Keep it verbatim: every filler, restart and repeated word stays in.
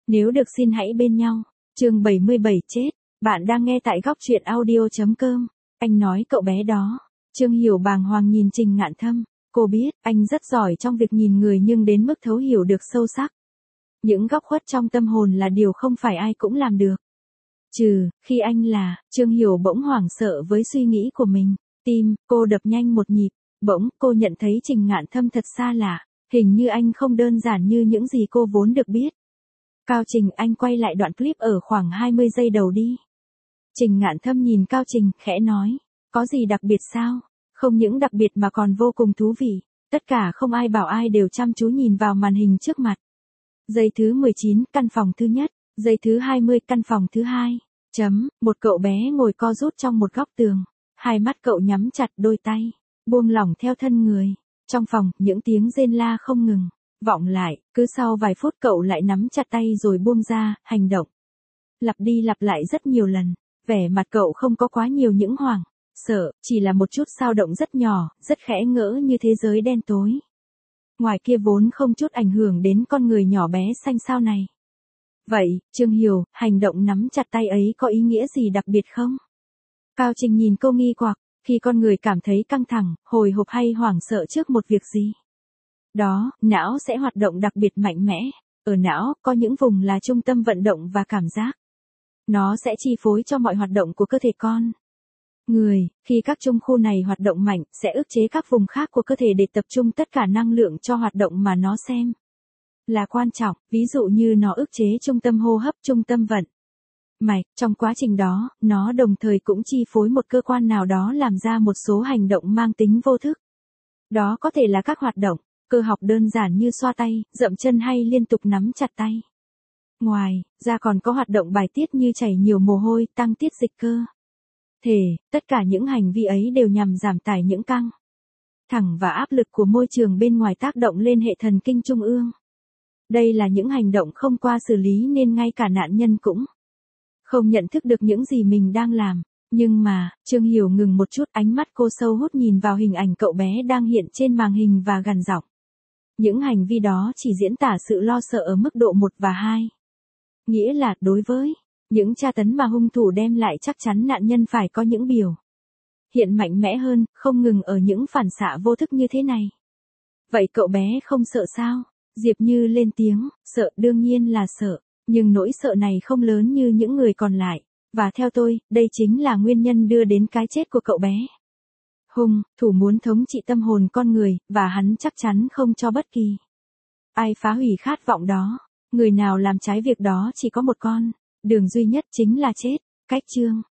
Nếu được xin hãy bên nhau. Chương bảy mươi bảy chết. Bạn đang nghe tại góc truyện audio chấm com. Anh nói cậu bé đó. Trương Hiểu bàng hoàng nhìn Trình Ngạn Thâm. Cô biết, anh rất giỏi trong việc nhìn người nhưng đến mức thấu hiểu được sâu sắc. Những góc khuất trong tâm hồn là điều không phải ai cũng làm được. Trừ, khi anh là, Trương Hiểu bỗng hoảng sợ với suy nghĩ của mình. Tim, cô đập nhanh một nhịp. Bỗng, cô nhận thấy Trình Ngạn Thâm thật xa lạ. Hình như anh không đơn giản như những gì cô vốn được biết. Cao Trình, anh quay lại đoạn clip ở khoảng hai mươi giây đầu đi. Trình Ngạn Thâm nhìn Cao Trình, khẽ nói. Có gì đặc biệt sao? Không những đặc biệt mà còn vô cùng thú vị. Tất cả không ai bảo ai đều chăm chú nhìn vào màn hình trước mặt. Giây thứ mười chín, căn phòng thứ nhất. Giây thứ hai mươi, căn phòng thứ hai. Chấm, một cậu bé ngồi co rút trong một góc tường. Hai mắt cậu nhắm chặt, đôi tay buông lỏng theo thân người. Trong phòng, những tiếng rên la không ngừng vọng lại, cứ sau vài phút cậu lại nắm chặt tay rồi buông ra, hành động. Lặp đi lặp lại rất nhiều lần, vẻ mặt cậu không có quá nhiều những hoảng sợ, chỉ là một chút dao động rất nhỏ, rất khẽ ngỡ như thế giới đen tối. Ngoài kia vốn không chút ảnh hưởng đến con người nhỏ bé xanh xao này. Vậy, Trương Hiểu, hành động nắm chặt tay ấy có ý nghĩa gì đặc biệt không? Cao Trình nhìn cô nghi hoặc, khi con người cảm thấy căng thẳng, hồi hộp hay hoảng sợ trước một việc gì đó, não sẽ hoạt động đặc biệt mạnh mẽ. Ở não, có những vùng là trung tâm vận động và cảm giác. Nó sẽ chi phối cho mọi hoạt động của cơ thể con người. Khi các trung khu này hoạt động mạnh, sẽ ức chế các vùng khác của cơ thể để tập trung tất cả năng lượng cho hoạt động mà nó xem là quan trọng. Ví dụ như nó ức chế trung tâm hô hấp, trung tâm vận mạch. Trong quá trình đó, nó đồng thời cũng chi phối một cơ quan nào đó làm ra một số hành động mang tính vô thức. Đó có thể là các hoạt động cơ học đơn giản như xoa tay, dậm chân hay liên tục nắm chặt tay. Ngoài ra còn có hoạt động bài tiết như chảy nhiều mồ hôi, tăng tiết dịch cơ thể. Tất cả những hành vi ấy đều nhằm giảm tải những căng thẳng và áp lực của môi trường bên ngoài tác động lên hệ thần kinh trung ương. Đây là những hành động không qua xử lý nên ngay cả nạn nhân cũng không nhận thức được những gì mình đang làm. Nhưng mà, Trương Hiểu ngừng một chút, ánh mắt cô sâu hút nhìn vào hình ảnh cậu bé đang hiện trên màn hình và gằn giọng. Những hành vi đó chỉ diễn tả sự lo sợ ở mức độ một và hai. Nghĩa là, đối với những tra tấn mà hung thủ đem lại chắc chắn nạn nhân phải có những biểu hiện mạnh mẽ hơn, không ngừng ở những phản xạ vô thức như thế này. Vậy cậu bé không sợ sao? Diệp Như lên tiếng, sợ đương nhiên là sợ, nhưng nỗi sợ này không lớn như những người còn lại. Và theo tôi, đây chính là nguyên nhân đưa đến cái chết của cậu bé. Hung thủ muốn thống trị tâm hồn con người, và hắn chắc chắn không cho bất kỳ ai phá hủy khát vọng đó. Người nào làm trái việc đó chỉ có một con đường duy nhất, chính là chết. Cách chương